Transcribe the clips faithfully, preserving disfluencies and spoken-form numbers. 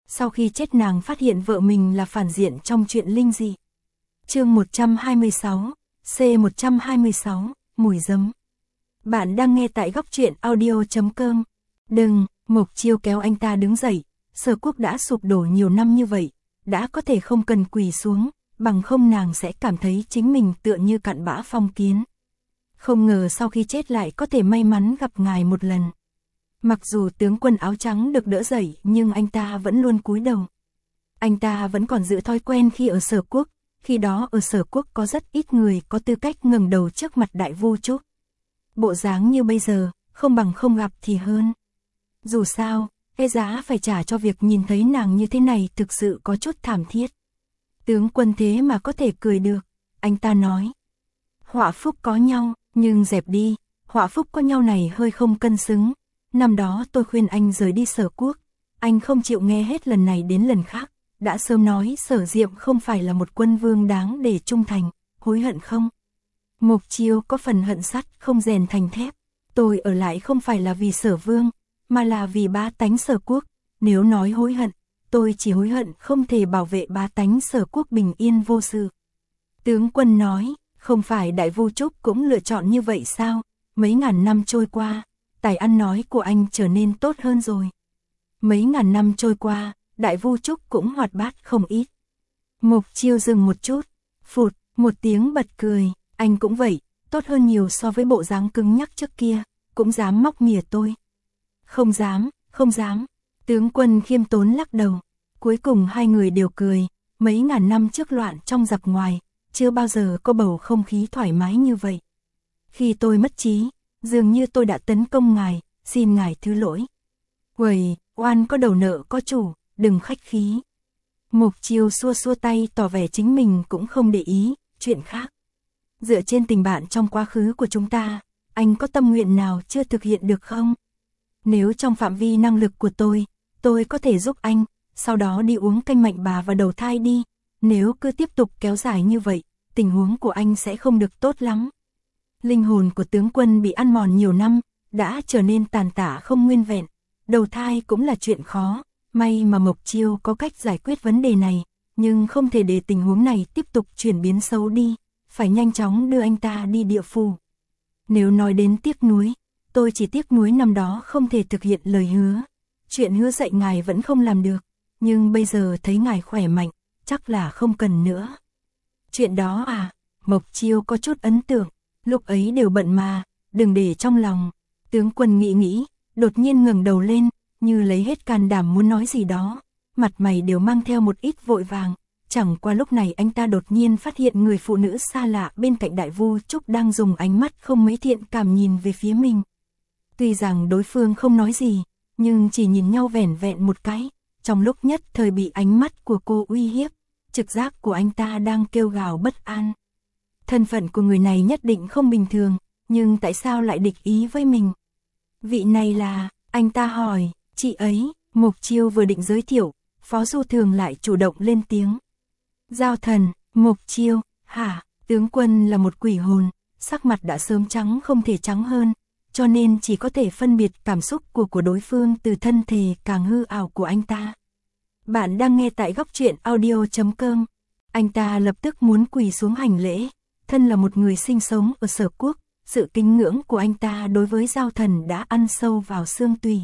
sau khi chết nàng phát hiện vợ mình là phản diện trong chuyện linh dị. Chương một trăm hai mươi sáu, C một trăm hai mươi sáu, mùi giấm. Bạn đang nghe tại góc truyện audio chấm com. Đừng, Mộc Chiêu kéo anh ta đứng dậy, Sở Quốc đã sụp đổ nhiều năm như vậy, đã có thể không cần quỳ xuống, bằng không nàng sẽ cảm thấy chính mình tựa như cặn bã phong kiến. Không ngờ sau khi chết lại có thể may mắn gặp ngài một lần. Mặc dù tướng quân áo trắng được đỡ dậy nhưng anh ta vẫn luôn cúi đầu. Anh ta vẫn còn giữ thói quen khi ở Sở Quốc, khi đó ở Sở Quốc có rất ít người có tư cách ngẩng đầu trước mặt Đại Vu Trúc. Bộ dáng như bây giờ, không bằng không gặp thì hơn. Dù sao, cái giá phải trả cho việc nhìn thấy nàng như thế này thực sự có chút thảm thiết. Tướng quân thế mà có thể cười được, anh ta nói. Họa phúc có nhau, nhưng dẹp đi, họa phúc có nhau này hơi không cân xứng. Năm đó tôi khuyên anh rời đi Sở Quốc, anh không chịu nghe hết lần này đến lần khác, đã sớm nói Sở Diệm không phải là một quân vương đáng để trung thành, hối hận không? Mộc Chiêu có phần hận sắt không rèn thành thép, tôi ở lại không phải là vì Sở Vương, mà là vì bá tánh Sở Quốc, nếu nói hối hận, tôi chỉ hối hận không thể bảo vệ bá tánh Sở Quốc bình yên vô sự. Tướng quân nói, không phải Đại Vu Trúc cũng lựa chọn như vậy sao? Mấy ngàn năm trôi qua, tài ăn nói của anh trở nên tốt hơn rồi. Mấy ngàn năm trôi qua, Đại Vu Trúc cũng hoạt bát không ít. Mộc Chiêu dừng một chút, phụt, một tiếng bật cười, anh cũng vậy, tốt hơn nhiều so với bộ dáng cứng nhắc trước kia, cũng dám móc mỉa tôi. Không dám, không dám, tướng quân khiêm tốn lắc đầu. Cuối cùng hai người đều cười, mấy ngàn năm trước loạn trong giặc ngoài, chưa bao giờ có bầu không khí thoải mái như vậy. Khi tôi mất trí, dường như tôi đã tấn công ngài, xin ngài thứ lỗi. Quầy, oan có đầu nợ có chủ, đừng khách khí. Mộc Chiêu xua xua tay tỏ vẻ chính mình cũng không để ý, chuyện khác. Dựa trên tình bạn trong quá khứ của chúng ta, anh có tâm nguyện nào chưa thực hiện được không? Nếu trong phạm vi năng lực của tôi, tôi có thể giúp anh, sau đó đi uống canh mạnh bà và đầu thai đi. Nếu cứ tiếp tục kéo dài như vậy, tình huống của anh sẽ không được tốt lắm. Linh hồn của tướng quân bị ăn mòn nhiều năm, đã trở nên tàn tả không nguyên vẹn. Đầu thai cũng là chuyện khó, may mà Mộc Chiêu có cách giải quyết vấn đề này, nhưng không thể để tình huống này tiếp tục chuyển biến xấu đi, phải nhanh chóng đưa anh ta đi địa phủ. Nếu nói đến tiếc nuối, tôi chỉ tiếc nuối năm đó không thể thực hiện lời hứa. Chuyện hứa dạy ngài vẫn không làm được, nhưng bây giờ thấy ngài khỏe mạnh, chắc là không cần nữa. Chuyện đó à, Mộc Chiêu có chút ấn tượng, lúc ấy đều bận mà, đừng để trong lòng. Tướng quân nghĩ nghĩ, đột nhiên ngẩng đầu lên, như lấy hết can đảm muốn nói gì đó, mặt mày đều mang theo một ít vội vàng. Chẳng qua lúc này anh ta đột nhiên phát hiện người phụ nữ xa lạ bên cạnh Đại Vu Trúc đang dùng ánh mắt không mấy thiện cảm nhìn về phía mình. Tuy rằng đối phương không nói gì, nhưng chỉ nhìn nhau vẻn vẹn một cái, trong lúc nhất thời bị ánh mắt của cô uy hiếp, trực giác của anh ta đang kêu gào bất an. Thân phận của người này nhất định không bình thường, nhưng tại sao lại địch ý với mình? Vị này là, anh ta hỏi, chị ấy. Mộc Chiêu vừa định giới thiệu, Phó Du Thường lại chủ động lên tiếng. Giao thần, Mộc Chiêu, hả? Tướng quân là một quỷ hồn, sắc mặt đã sớm trắng không thể trắng hơn, cho nên chỉ có thể phân biệt cảm xúc của của đối phương từ thân thể càng hư ảo của anh ta. Bạn đang nghe tại góc truyện audio chấm com. Anh ta lập tức muốn quỳ xuống hành lễ, thân là một người sinh sống ở Sở Quốc, sự kính ngưỡng của anh ta đối với Giao thần đã ăn sâu vào xương tủy.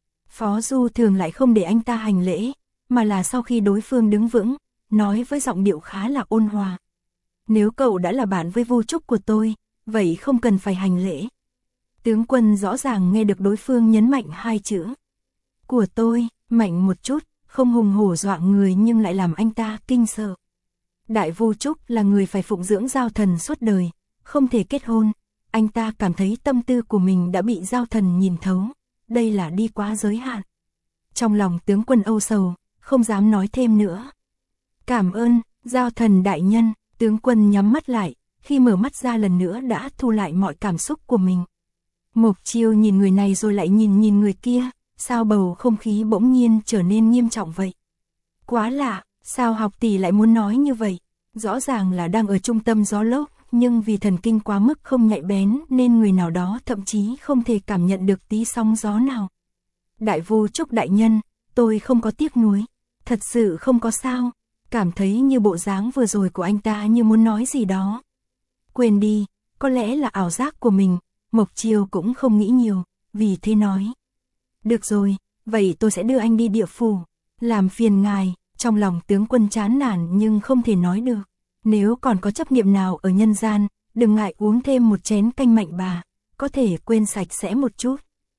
Phó Du Thường lại không để anh ta hành lễ, mà là sau khi đối phương đứng vững, nói với giọng điệu khá là ôn hòa. Nếu cậu đã là bạn với Vu Trúc của tôi, vậy không cần phải hành lễ. Tướng quân rõ ràng nghe được đối phương nhấn mạnh hai chữ. Của tôi, mạnh một chút, không hùng hổ dọa người nhưng lại làm anh ta kinh sợ. Đại Vu Trúc là người phải phụng dưỡng Giao thần suốt đời, không thể kết hôn. Anh ta cảm thấy tâm tư của mình đã bị Giao thần nhìn thấu, đây là đi quá giới hạn. Trong lòng tướng quân âu sầu, không dám nói thêm nữa. Cảm ơn, Giao thần đại nhân. Tướng quân nhắm mắt lại, khi mở mắt ra lần nữa đã thu lại mọi cảm xúc của mình. Mộc Chiêu nhìn người này rồi lại nhìn nhìn người kia, sao bầu không khí bỗng nhiên trở nên nghiêm trọng vậy? Quá lạ, sao học tỷ lại muốn nói như vậy? Rõ ràng là đang ở trung tâm gió lốc, nhưng vì thần kinh quá mức không nhạy bén nên người nào đó thậm chí không thể cảm nhận được tí sóng gió nào. Đại Vu Trúc đại nhân, tôi không có tiếc nuối. Thật sự không có sao, cảm thấy như bộ dáng vừa rồi của anh ta như muốn nói gì đó. Quên đi, có lẽ là ảo giác của mình, Mộc Chiêu cũng không nghĩ nhiều, vì thế nói. Được rồi, vậy tôi sẽ đưa anh đi địa phủ, làm phiền ngài. Trong lòng tướng quân chán nản nhưng không thể nói được. Nếu còn có chấp niệm nào ở nhân gian, đừng ngại uống thêm một chén canh mạnh bà, có thể quên sạch sẽ một chút.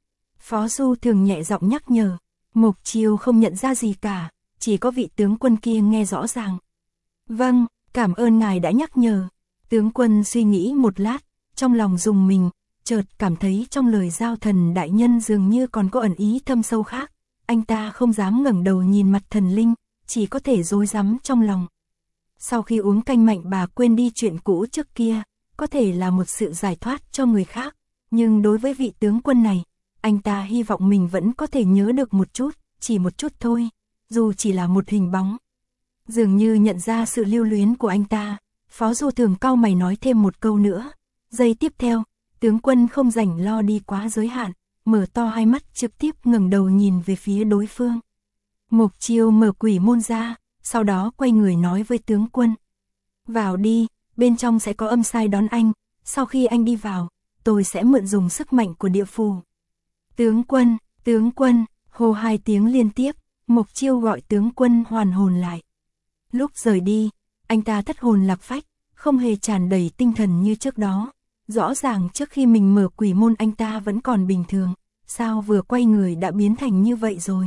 Phó Du Thường nhẹ giọng nhắc nhở, Mộc Chiêu không nhận ra gì cả, chỉ có vị tướng quân kia nghe rõ ràng. Vâng, cảm ơn ngài đã nhắc nhở. Tướng quân suy nghĩ một lát, trong lòng rùng mình, chợt cảm thấy trong lời giao thần đại nhân dường như còn có ẩn ý thâm sâu khác. Anh ta không dám ngẩng đầu nhìn mặt thần linh, chỉ có thể rối rắm trong lòng. Sau khi uống canh mạnh bà quên đi chuyện cũ trước kia, có thể là một sự giải thoát cho người khác, nhưng đối với vị tướng quân này, anh ta hy vọng mình vẫn có thể nhớ được một chút, chỉ một chút thôi, dù chỉ là một hình bóng. Dường như nhận ra sự lưu luyến của anh ta, Phó Du Thường cau mày nói thêm một câu nữa. Giây tiếp theo, tướng quân không rảnh lo đi quá giới hạn, mở to hai mắt trực tiếp ngẩng đầu nhìn về phía đối phương. Mộc Chiêu mở quỷ môn ra, sau đó quay người nói với tướng quân. Vào đi, bên trong sẽ có âm sai đón anh, sau khi anh đi vào, tôi sẽ mượn dùng sức mạnh của địa phủ. Tướng quân, tướng quân, hô hai tiếng liên tiếp, Mộc Chiêu gọi tướng quân hoàn hồn lại. Lúc rời đi, anh ta thất hồn lạc phách, không hề tràn đầy tinh thần như trước đó. Rõ ràng trước khi mình mở quỷ môn anh ta vẫn còn bình thường, sao vừa quay người đã biến thành như vậy rồi?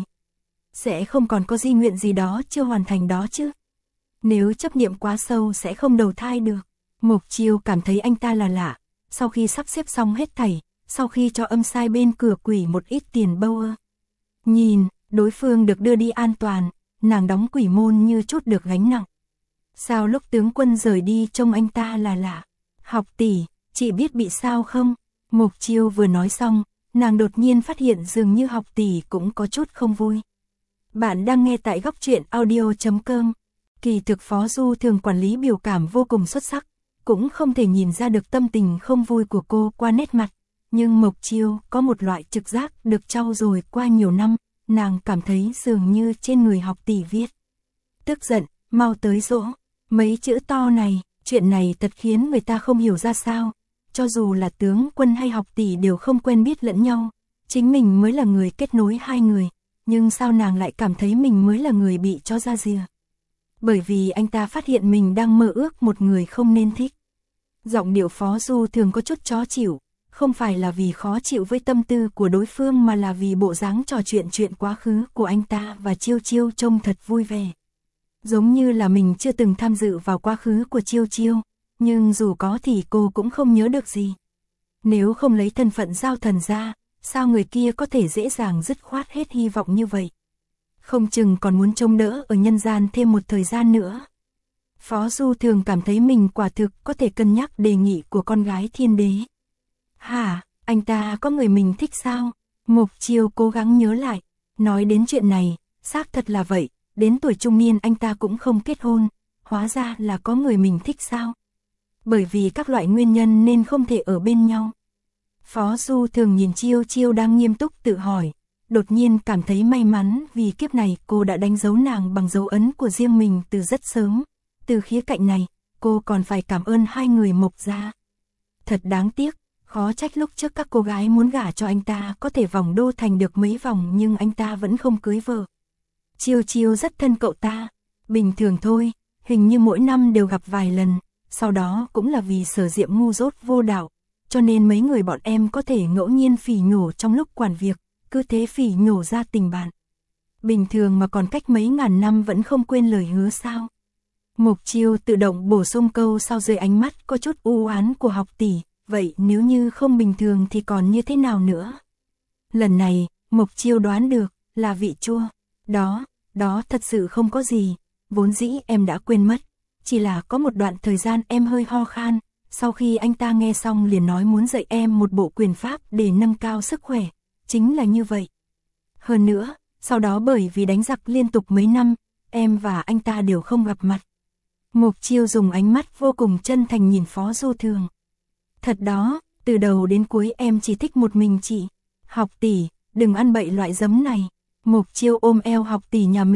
Sẽ không còn có di nguyện gì đó chưa hoàn thành đó chứ? Nếu chấp niệm quá sâu sẽ không đầu thai được. Mộc Chiêu cảm thấy anh ta là lạ, sau khi sắp xếp xong hết thảy, sau khi cho âm sai bên cửa quỷ một ít tiền bâu ơ. Nhìn, đối phương được đưa đi an toàn, nàng đóng quỷ môn như chút được gánh nặng. Sao lúc tướng quân rời đi trông anh ta là lạ? Học tỷ, chị biết bị sao không? Mộc Chiêu vừa nói xong, nàng đột nhiên phát hiện dường như học tỷ cũng có chút không vui. Bạn đang nghe tại góc truyện audio chấm com. Kỳ thực Phó Du Thường quản lý biểu cảm vô cùng xuất sắc, cũng không thể nhìn ra được tâm tình không vui của cô qua nét mặt. Nhưng Mộc Chiêu có một loại trực giác được trau dồi qua nhiều năm, nàng cảm thấy dường như trên người học tỷ viết. Tức giận, mau tới dỗ. Mấy chữ to này, chuyện này thật khiến người ta không hiểu ra sao. Cho dù là tướng quân hay học tỷ đều không quen biết lẫn nhau, chính mình mới là người kết nối hai người. Nhưng sao nàng lại cảm thấy mình mới là người bị cho ra rìa? Bởi vì anh ta phát hiện mình đang mơ ước một người không nên thích. Giọng điệu Phó Du Thường có chút khó chịu, không phải là vì khó chịu với tâm tư của đối phương mà là vì bộ dáng trò chuyện chuyện quá khứ của anh ta và Chiêu Chiêu trông thật vui vẻ. Giống như là mình chưa từng tham dự vào quá khứ của Chiêu Chiêu, nhưng dù có thì cô cũng không nhớ được gì. Nếu không lấy thân phận giao thần ra, sao người kia có thể dễ dàng dứt khoát hết hy vọng như vậy? Không chừng còn muốn trông đỡ ở nhân gian thêm một thời gian nữa. Phó Du Thường cảm thấy mình quả thực có thể cân nhắc đề nghị của con gái thiên đế. Hả, anh ta có người mình thích sao? Mộc Chiêu cố gắng nhớ lại, nói đến chuyện này, xác thật là vậy, đến tuổi trung niên anh ta cũng không kết hôn, hóa ra là có người mình thích sao? Bởi vì các loại nguyên nhân nên không thể ở bên nhau. Phó Du Thường nhìn Chiêu Chiêu đang nghiêm túc tự hỏi, đột nhiên cảm thấy may mắn vì kiếp này cô đã đánh dấu nàng bằng dấu ấn của riêng mình từ rất sớm. Từ khía cạnh này, cô còn phải cảm ơn hai người Mộc gia. Thật đáng tiếc, khó trách lúc trước các cô gái muốn gả cho anh ta có thể vòng đô thành được mấy vòng nhưng anh ta vẫn không cưới vợ. Chiêu Chiêu rất thân cậu ta, bình thường thôi, hình như mỗi năm đều gặp vài lần, sau đó cũng là vì Sở Diệm ngu dốt vô đạo, cho nên mấy người bọn em có thể ngẫu nhiên phỉ nhổ trong lúc quản việc, cứ thế phỉ nhổ ra tình bạn. Bình thường mà còn cách mấy ngàn năm vẫn không quên lời hứa sao? Mộc Chiêu tự động bổ sung câu sau dưới ánh mắt có chút u oán của học tỷ, vậy nếu như không bình thường thì còn như thế nào nữa? Lần này, Mộc Chiêu đoán được, là vị chua. Đó, đó thật sự không có gì, vốn dĩ em đã quên mất, chỉ là có một đoạn thời gian em hơi ho khan, sau khi anh ta nghe xong liền nói muốn dạy em một bộ quyền pháp để nâng cao sức khỏe, chính là như vậy. Hơn nữa, sau đó bởi vì đánh giặc liên tục mấy năm, em và anh ta đều không gặp mặt. Mộc Chiêu dùng ánh mắt vô cùng chân thành nhìn Phó Du Thường. Thật đó, từ đầu đến cuối em chỉ thích một mình chị. Học tỷ, đừng ăn bậy loại giấm này. Mộc Chiêu ôm eo học tỷ nhà mình,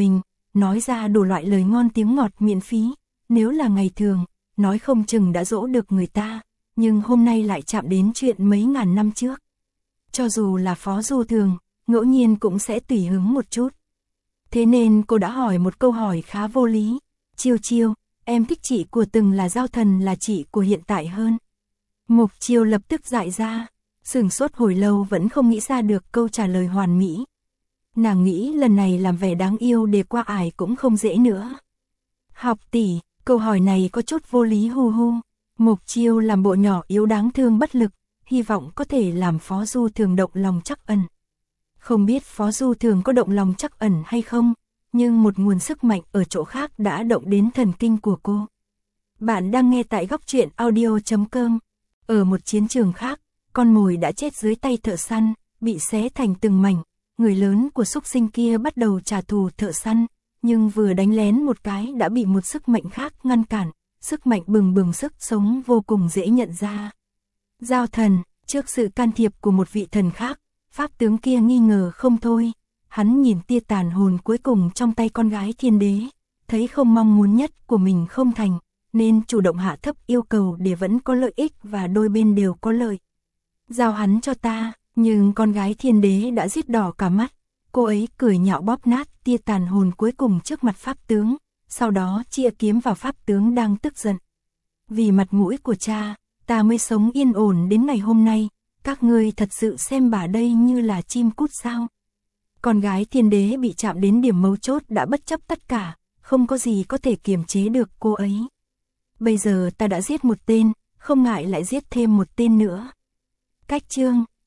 nói ra đủ loại lời ngon tiếng ngọt miễn phí, nếu là ngày thường, nói không chừng đã dỗ được người ta, nhưng hôm nay lại chạm đến chuyện mấy ngàn năm trước. Cho dù là Phó Du Thường, ngẫu nhiên cũng sẽ tùy hứng một chút. Thế nên cô đã hỏi một câu hỏi khá vô lý. Chiêu Chiêu, em thích chị của từng là Giao Thần là chị của hiện tại hơn? Mục Chiêu lập tức dại ra, sửng sốt hồi lâu vẫn không nghĩ ra được câu trả lời hoàn mỹ. Nàng nghĩ lần này làm vẻ đáng yêu để qua ải cũng không dễ nữa. Học tỷ, câu hỏi này có chút vô lý hu hu. Mục Chiêu làm bộ nhỏ yếu đáng thương bất lực, hy vọng có thể làm Phó Du Thường động lòng trắc ẩn. Không biết Phó Du Thường có động lòng trắc ẩn hay không, nhưng một nguồn sức mạnh ở chỗ khác đã động đến thần kinh của cô. Bạn đang nghe tại góc truyện audio chấm com. Ở một chiến trường khác, con mồi đã chết dưới tay thợ săn, bị xé thành từng mảnh. Người lớn của súc sinh kia bắt đầu trả thù thợ săn, nhưng vừa đánh lén một cái đã bị một sức mạnh khác ngăn cản. Sức mạnh bừng bừng sức sống vô cùng dễ nhận ra. Giao Thần, trước sự can thiệp của một vị thần khác, pháp tướng kia nghi ngờ không thôi. Hắn nhìn tia tàn hồn cuối cùng trong tay con gái thiên đế, thấy không mong muốn nhất của mình không thành, nên chủ động hạ thấp yêu cầu để vẫn có lợi ích và đôi bên đều có lợi. Giao hắn cho ta, nhưng con gái thiên đế đã rít đỏ cả mắt. Cô ấy cười nhạo bóp nát tia tàn hồn cuối cùng trước mặt pháp tướng, sau đó chĩa kiếm vào pháp tướng đang tức giận. Vì mặt mũi của cha, ta mới sống yên ổn đến ngày hôm nay, các ngươi thật sự xem bà đây như là chim cút sao? Con gái thiên đế bị chạm đến điểm mấu chốt đã bất chấp tất cả, không có gì có thể kiềm chế được cô ấy. Bây giờ ta đã giết một tên, không ngại lại giết thêm một tên nữa. Cách chương